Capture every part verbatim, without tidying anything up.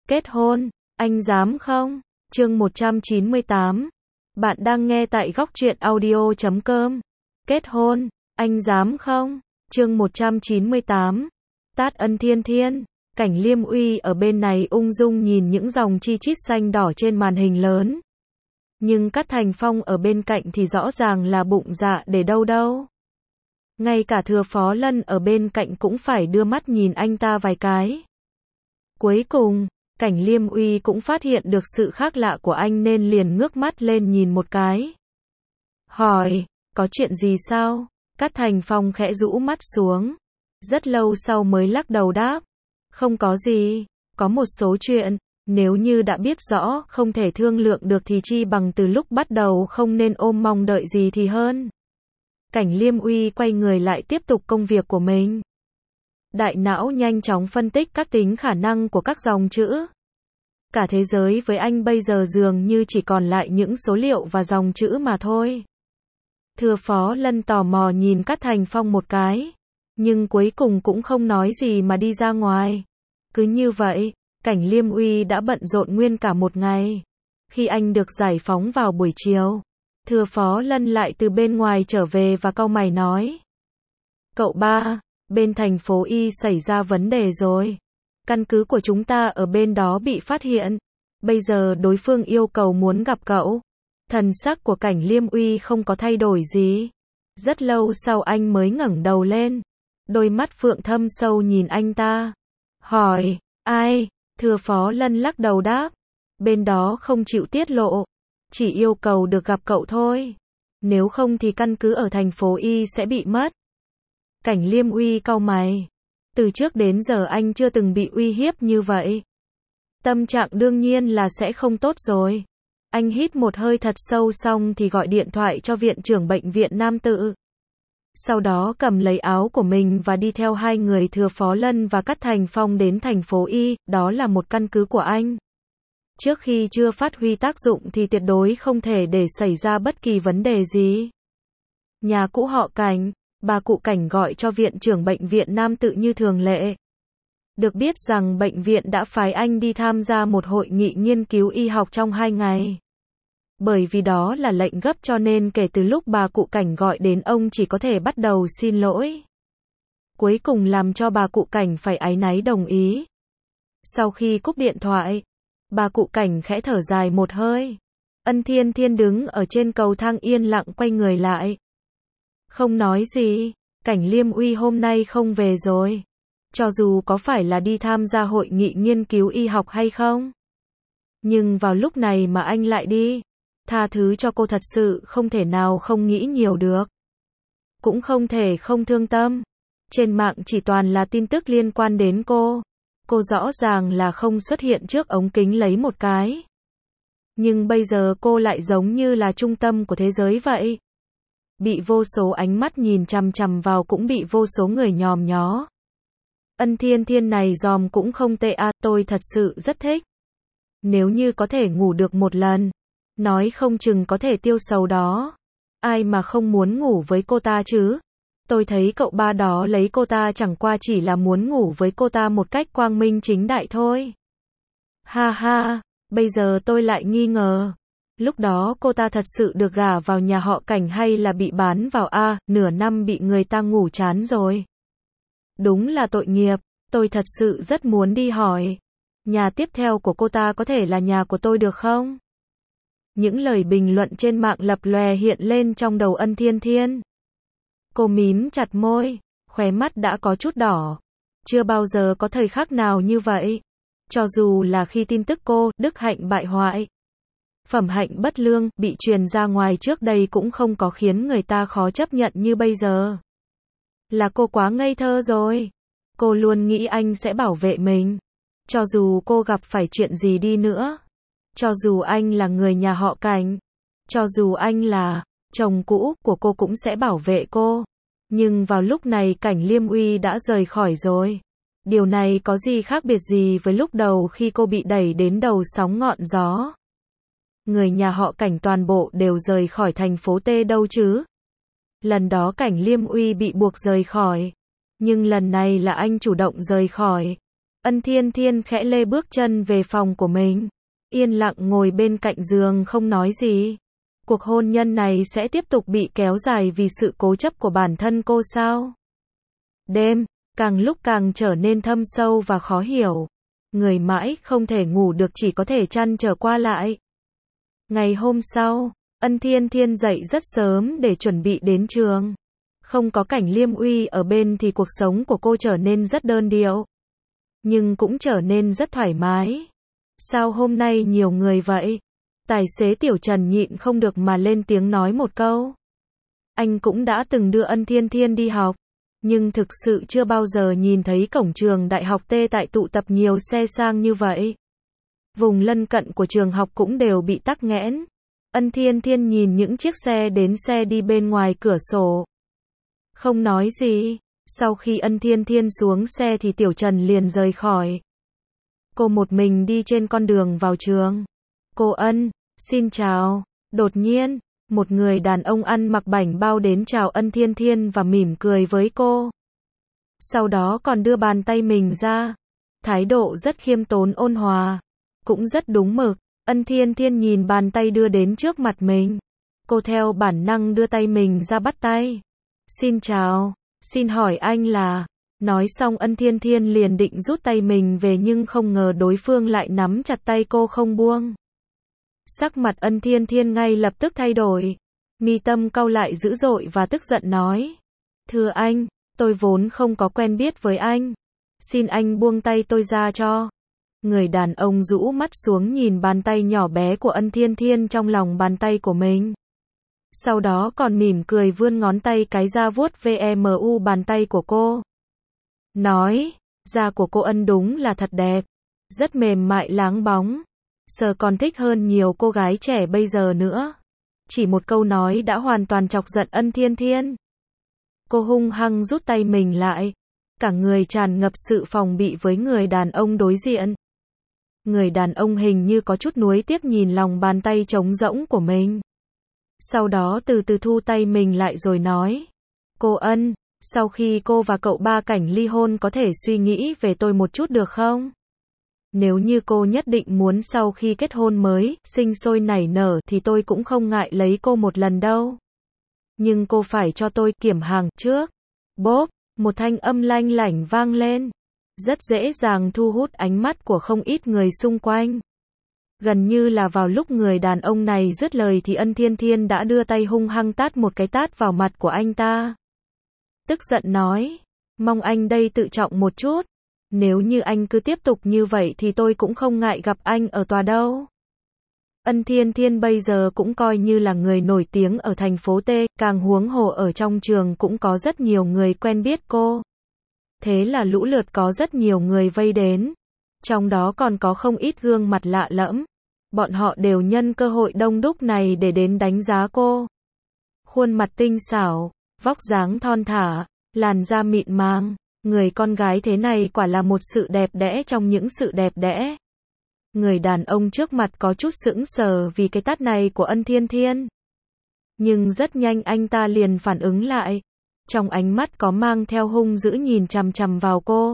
Kết hôn, anh dám không? Chương một trăm chín mươi tám. Bạn đang nghe tại góc truyện audio chấm com. Kết hôn, anh dám không? Chương một trăm chín mươi tám. Tát Ân Thiên Thiên. Cảnh Liêm Uy ở bên này ung dung nhìn những dòng chi chít xanh đỏ trên màn hình lớn. Nhưng Cát Thành Phong ở bên cạnh thì rõ ràng là bụng dạ để đâu đâu. Ngay cả Thừa Phó Lân ở bên cạnh cũng phải đưa mắt nhìn anh ta vài cái. Cuối cùng, Cảnh Liêm Uy cũng phát hiện được sự khác lạ của anh nên liền ngước mắt lên nhìn một cái. Hỏi, có chuyện gì sao? Cát Thành Phong khẽ rũ mắt xuống. Rất lâu sau mới lắc đầu đáp. Không có gì, có một số chuyện, nếu như đã biết rõ không thể thương lượng được thì chi bằng từ lúc bắt đầu không nên ôm mong đợi gì thì hơn. Cảnh Liêm Uy quay người lại tiếp tục công việc của mình. Đại não nhanh chóng phân tích các tính khả năng của các dòng chữ. Cả thế giới với anh bây giờ dường như chỉ còn lại những số liệu và dòng chữ mà thôi. Thừa Phó Lân tò mò nhìn Cát Thành Phong một cái, nhưng cuối cùng cũng không nói gì mà đi ra ngoài. Cứ như vậy, Cảnh Liêm Uy đã bận rộn nguyên cả một ngày. Khi anh được giải phóng vào buổi chiều, Thừa Phó Lân lại từ bên ngoài trở về và cau mày nói. Cậu ba, bên thành phố Y xảy ra vấn đề rồi. Căn cứ của chúng ta ở bên đó bị phát hiện. Bây giờ đối phương yêu cầu muốn gặp cậu. Thần sắc của Cảnh Liêm Uy không có thay đổi gì. Rất lâu sau anh mới ngẩng đầu lên. Đôi mắt phượng thâm sâu nhìn anh ta. Hỏi, ai? Thừa Phó Lân lắc đầu đáp. Bên đó không chịu tiết lộ. Chỉ yêu cầu được gặp cậu thôi. Nếu không thì căn cứ ở thành phố Y sẽ bị mất. Cảnh Liêm Uy cau mày. Từ trước đến giờ anh chưa từng bị uy hiếp như vậy. Tâm trạng đương nhiên là sẽ không tốt rồi. Anh hít một hơi thật sâu xong thì gọi điện thoại cho viện trưởng bệnh viện Nam Tự. Sau đó cầm lấy áo của mình và đi theo hai người Thừa Phó Lân và Cát Thành Phong đến thành phố Y, đó là một căn cứ của anh. Trước khi chưa phát huy tác dụng thì tuyệt đối không thể để xảy ra bất kỳ vấn đề gì. Nhà cũ họ Cảnh, bà cụ Cảnh gọi cho viện trưởng bệnh viện Nam Tự như thường lệ. Được biết rằng bệnh viện đã phái anh đi tham gia một hội nghị nghiên cứu y học trong hai ngày. Bởi vì đó là lệnh gấp cho nên kể từ lúc bà cụ Cảnh gọi đến ông chỉ có thể bắt đầu xin lỗi. Cuối cùng làm cho bà cụ Cảnh phải áy náy đồng ý. Sau khi cúp điện thoại, bà cụ Cảnh khẽ thở dài một hơi. Ân Thiên Thiên đứng ở trên cầu thang yên lặng quay người lại. Không nói gì, Cảnh Liêm Uy hôm nay không về rồi. Cho dù có phải là đi tham gia hội nghị nghiên cứu y học hay không. Nhưng vào lúc này mà anh lại đi. Tha thứ cho cô thật sự không thể nào không nghĩ nhiều được. Cũng không thể không thương tâm. Trên mạng chỉ toàn là tin tức liên quan đến cô. Cô rõ ràng là không xuất hiện trước ống kính lấy một cái. Nhưng bây giờ cô lại giống như là trung tâm của thế giới vậy. Bị vô số ánh mắt nhìn chằm chằm vào cũng bị vô số người nhòm nhó. Ân Thiên Thiên này dòm cũng không tệ à, tôi thật sự rất thích. Nếu như có thể ngủ được một lần, nói không chừng có thể tiêu sầu đó. Ai mà không muốn ngủ với cô ta chứ? Tôi thấy cậu ba đó lấy cô ta chẳng qua chỉ là muốn ngủ với cô ta một cách quang minh chính đại thôi. Ha ha, bây giờ tôi lại nghi ngờ. Lúc đó cô ta thật sự được gả vào nhà họ Cảnh hay là bị bán vào A, nửa năm bị người ta ngủ chán rồi. Đúng là tội nghiệp, tôi thật sự rất muốn đi hỏi. Nhà tiếp theo của cô ta có thể là nhà của tôi được không? Những lời bình luận trên mạng lập lòe hiện lên trong đầu Ân Thiên Thiên. Cô mím chặt môi, khóe mắt đã có chút đỏ. Chưa bao giờ có thời khắc nào như vậy. Cho dù là khi tin tức cô, đức hạnh bại hoại, phẩm hạnh bất lương, bị truyền ra ngoài trước đây cũng không có khiến người ta khó chấp nhận như bây giờ. Là cô quá ngây thơ rồi. Cô luôn nghĩ anh sẽ bảo vệ mình. Cho dù cô gặp phải chuyện gì đi nữa. Cho dù anh là người nhà họ Cảnh. Cho dù anh là chồng cũ của cô cũng sẽ bảo vệ cô. Nhưng vào lúc này Cảnh Liêm Uy đã rời khỏi rồi. Điều này có gì khác biệt gì với lúc đầu khi cô bị đẩy đến đầu sóng ngọn gió. Người nhà họ Cảnh toàn bộ đều rời khỏi thành phố T đâu chứ. Lần đó Cảnh Liêm Uy bị buộc rời khỏi. Nhưng lần này là anh chủ động rời khỏi. Ân Thiên Thiên khẽ lê bước chân về phòng của mình. Yên lặng ngồi bên cạnh giường không nói gì. Cuộc hôn nhân này sẽ tiếp tục bị kéo dài vì sự cố chấp của bản thân cô sao? Đêm, càng lúc càng trở nên thâm sâu và khó hiểu. Người mãi không thể ngủ được chỉ có thể trăn trở qua lại. Ngày hôm sau, Ân Thiên Thiên dậy rất sớm để chuẩn bị đến trường. Không có Cảnh Liêm Uy ở bên thì cuộc sống của cô trở nên rất đơn điệu. Nhưng cũng trở nên rất thoải mái. Sao hôm nay nhiều người vậy? Tài xế Tiểu Trần nhịn không được mà lên tiếng nói một câu. Anh cũng đã từng đưa Ân Thiên Thiên đi học. Nhưng thực sự chưa bao giờ nhìn thấy cổng trường đại học T tại tụ tập nhiều xe sang như vậy. Vùng lân cận của trường học cũng đều bị tắc nghẽn. Ân Thiên Thiên nhìn những chiếc xe đến xe đi bên ngoài cửa sổ. Không nói gì. Sau khi Ân Thiên Thiên xuống xe thì Tiểu Trần liền rời khỏi. Cô một mình đi trên con đường vào trường. Cô Ân, xin chào. Đột nhiên, một người đàn ông ăn mặc bảnh bao đến chào Ân Thiên Thiên và mỉm cười với cô. Sau đó còn đưa bàn tay mình ra. Thái độ rất khiêm tốn ôn hòa. Cũng rất đúng mực. Ân Thiên Thiên nhìn bàn tay đưa đến trước mặt mình. Cô theo bản năng đưa tay mình ra bắt tay. Xin chào. Xin hỏi anh là... Nói xong Ân Thiên Thiên liền định rút tay mình về nhưng không ngờ đối phương lại nắm chặt tay cô không buông. Sắc mặt Ân Thiên Thiên ngay lập tức thay đổi. Mi tâm cau lại dữ dội và tức giận nói. Thưa anh, tôi vốn không có quen biết với anh. Xin anh buông tay tôi ra cho. Người đàn ông rũ mắt xuống nhìn bàn tay nhỏ bé của Ân Thiên Thiên trong lòng bàn tay của mình. Sau đó còn mỉm cười vươn ngón tay cái ra vuốt ve mu bàn tay của cô. Nói, da của cô Ân đúng là thật đẹp. Rất mềm mại láng bóng. Sờ còn thích hơn nhiều cô gái trẻ bây giờ nữa. Chỉ một câu nói đã hoàn toàn chọc giận Ân Thiên Thiên. Cô hung hăng rút tay mình lại. Cả người tràn ngập sự phòng bị với người đàn ông đối diện. Người đàn ông hình như có chút nuối tiếc nhìn lòng bàn tay trống rỗng của mình. Sau đó từ từ thu tay mình lại rồi nói. Cô Ân, sau khi cô và cậu ba Cảnh ly hôn có thể suy nghĩ về tôi một chút được không? Nếu như cô nhất định muốn sau khi kết hôn mới, sinh sôi nảy nở thì tôi cũng không ngại lấy cô một lần đâu. Nhưng cô phải cho tôi kiểm hàng trước. Bốp, một thanh âm lanh lảnh vang lên. Rất dễ dàng thu hút ánh mắt của không ít người xung quanh. Gần như là vào lúc người đàn ông này dứt lời thì Ân Thiên Thiên đã đưa tay hung hăng tát một cái tát vào mặt của anh ta. Tức giận nói, mong anh đây tự trọng một chút. Nếu như anh cứ tiếp tục như vậy thì tôi cũng không ngại gặp anh ở tòa đâu. Ân Thiên Thiên bây giờ cũng coi như là người nổi tiếng ở thành phố T, càng huống hồ ở trong trường cũng có rất nhiều người quen biết cô. Thế là lũ lượt có rất nhiều người vây đến. Trong đó còn có không ít gương mặt lạ lẫm. Bọn họ đều nhân cơ hội đông đúc này để đến đánh giá cô. Khuôn mặt tinh xảo, vóc dáng thon thả, làn da mịn màng. Người con gái thế này quả là một sự đẹp đẽ trong những sự đẹp đẽ. Người đàn ông trước mặt có chút sững sờ vì cái tát này của Ân Thiên Thiên. Nhưng rất nhanh anh ta liền phản ứng lại. Trong ánh mắt có mang theo hung dữ nhìn chằm chằm vào cô.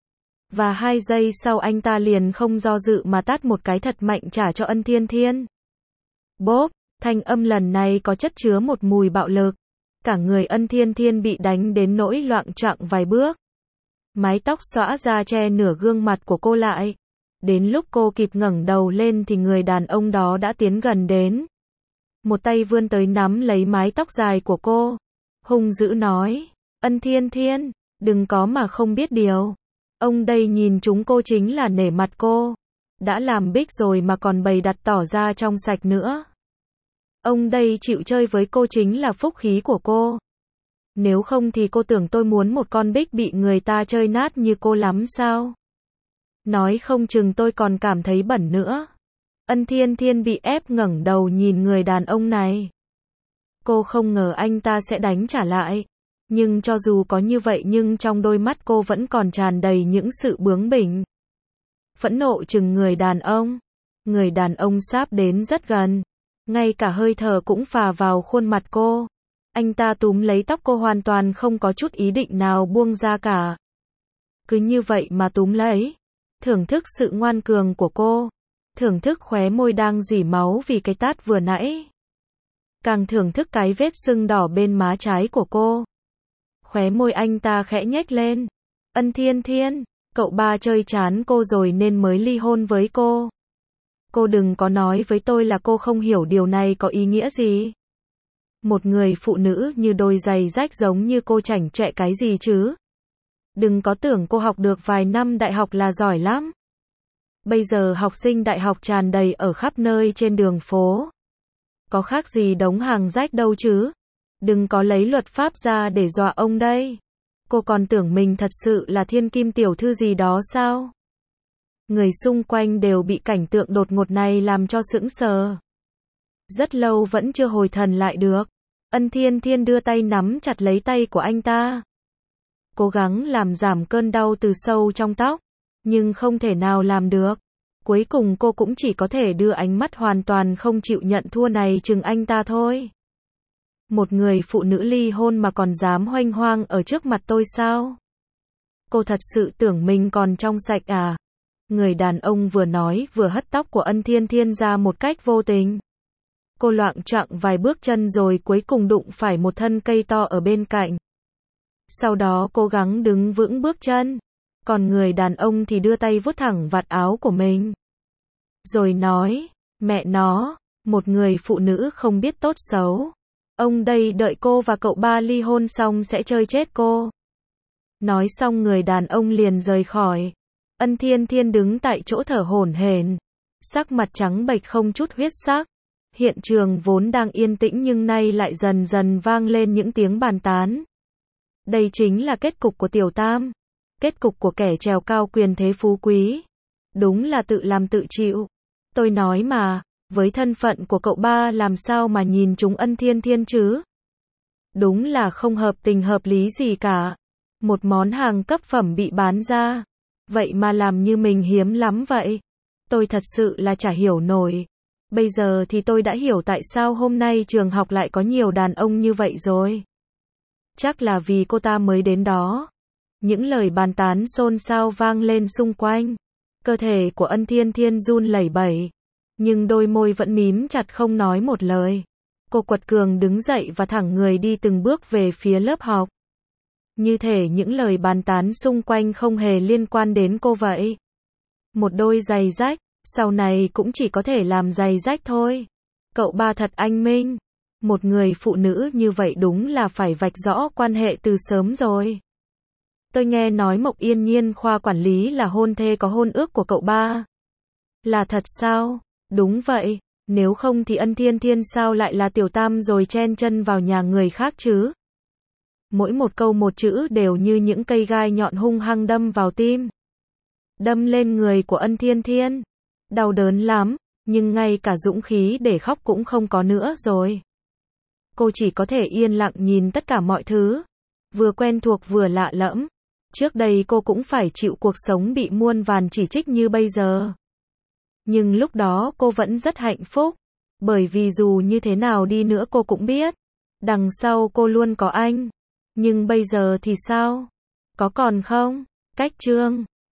Và hai giây sau anh ta liền không do dự mà tát một cái thật mạnh trả cho Ân Thiên Thiên. Bốp, thanh âm lần này có chất chứa một mùi bạo lực. Cả người Ân Thiên Thiên bị đánh đến nỗi loạng choạng vài bước. Mái tóc xõa ra che nửa gương mặt của cô lại. Đến lúc cô kịp ngẩng đầu lên thì người đàn ông đó đã tiến gần đến. Một tay vươn tới nắm lấy mái tóc dài của cô. Hung dữ nói, Ân Thiên Thiên, đừng có mà không biết điều. Ông đây nhìn chúng cô chính là nể mặt cô. Đã làm bích rồi mà còn bày đặt tỏ ra trong sạch nữa. Ông đây chịu chơi với cô chính là phúc khí của cô. Nếu không thì cô tưởng tôi muốn một con bích bị người ta chơi nát như cô lắm sao? Nói không chừng tôi còn cảm thấy bẩn nữa. Ân Thiên Thiên bị ép ngẩng đầu nhìn người đàn ông này. Cô không ngờ anh ta sẽ đánh trả lại. Nhưng cho dù có như vậy nhưng trong đôi mắt cô vẫn còn tràn đầy những sự bướng bỉnh. Phẫn nộ chừng người đàn ông. Người đàn ông sáp đến rất gần. Ngay cả hơi thở cũng phà vào khuôn mặt cô. Anh ta túm lấy tóc cô hoàn toàn không có chút ý định nào buông ra cả. Cứ như vậy mà túm lấy. thưởng thức sự ngoan cường của cô, thưởng thức khóe môi đang rỉ máu vì cái tát vừa nãy. Càng thưởng thức cái vết sưng đỏ bên má trái của cô. Khóe môi anh ta khẽ nhếch lên. Ân Thiên Thiên, cậu ba chơi chán cô rồi nên mới ly hôn với cô. Cô đừng có nói với tôi là cô không hiểu điều này có ý nghĩa gì. Một người phụ nữ như đôi giày rách giống như cô chảnh chọe cái gì chứ. Đừng có tưởng cô học được vài năm đại học là giỏi lắm. Bây giờ học sinh đại học tràn đầy ở khắp nơi trên đường phố. Có khác gì đống hàng rách đâu chứ. Đừng có lấy luật pháp ra để dọa ông đây. Cô còn tưởng mình thật sự là thiên kim tiểu thư gì đó sao? Người xung quanh đều bị cảnh tượng đột ngột này làm cho sững sờ. Rất lâu vẫn chưa hồi thần lại được. Ân Thiên Thiên đưa tay nắm chặt lấy tay của anh ta. Cố gắng làm giảm cơn đau từ sâu trong tóc. Nhưng không thể nào làm được. Cuối cùng cô cũng chỉ có thể đưa ánh mắt hoàn toàn không chịu nhận thua này chừng anh ta thôi. Một người phụ nữ ly hôn mà còn dám hoanh hoang ở trước mặt tôi sao? Cô thật sự tưởng mình còn trong sạch à? Người đàn ông vừa nói vừa hất tóc của Ân Thiên Thiên ra một cách vô tình. Cô loạng choạng vài bước chân rồi cuối cùng đụng phải một thân cây to ở bên cạnh. Sau đó cố gắng đứng vững bước chân. Còn người đàn ông thì đưa tay vuốt thẳng vạt áo của mình. Rồi nói, mẹ nó, một người phụ nữ không biết tốt xấu. Ông đây đợi cô và cậu ba ly hôn xong sẽ chơi chết cô. Nói xong người đàn ông liền rời khỏi. Ân Thiên Thiên đứng tại chỗ thở hổn hển, sắc mặt trắng bệch không chút huyết sắc. Hiện trường vốn đang yên tĩnh nhưng nay lại dần dần vang lên những tiếng bàn tán. Đây chính là kết cục của Tiểu Tam. Kết cục của kẻ trèo cao quyền thế phú quý. Đúng là tự làm tự chịu. Tôi nói mà, với thân phận của cậu ba làm sao mà nhìn chúng Ân Thiên Thiên chứ? Đúng là không hợp tình hợp lý gì cả. Một món hàng cấp phẩm bị bán ra. Vậy mà làm như mình hiếm lắm vậy. Tôi thật sự là chả hiểu nổi. Bây giờ thì tôi đã hiểu tại sao hôm nay trường học lại có nhiều đàn ông như vậy rồi. Chắc là vì cô ta mới đến đó. Những lời bàn tán xôn xao vang lên xung quanh. Cơ thể của Ân Thiên Thiên run lẩy bẩy. Nhưng đôi môi vẫn mím chặt không nói một lời. Cô quật cường đứng dậy và thẳng người đi từng bước về phía lớp học. Như thể những lời bàn tán xung quanh không hề liên quan đến cô vậy. Một đôi giày rách, sau này cũng chỉ có thể làm giày rách thôi. Cậu ba thật anh minh. Một người phụ nữ như vậy đúng là phải vạch rõ quan hệ từ sớm rồi. Tôi nghe nói Mộc Yên Nhiên khoa quản lý là hôn thê có hôn ước của cậu ba. Là thật sao? Đúng vậy, nếu không thì Ân Thiên Thiên sao lại là Tiểu Tam rồi chen chân vào nhà người khác chứ? Mỗi một câu một chữ đều như những cây gai nhọn hung hăng đâm vào tim. Đâm lên người của Ân Thiên Thiên. Đau đớn lắm, nhưng ngay cả dũng khí để khóc cũng không có nữa rồi. Cô chỉ có thể yên lặng nhìn tất cả mọi thứ. Vừa quen thuộc vừa lạ lẫm. Trước đây cô cũng phải chịu cuộc sống bị muôn vàn chỉ trích như bây giờ. Nhưng lúc đó cô vẫn rất hạnh phúc. Bởi vì dù như thế nào đi nữa cô cũng biết. Đằng sau cô luôn có anh. Nhưng bây giờ thì sao? Có còn không? Cách chương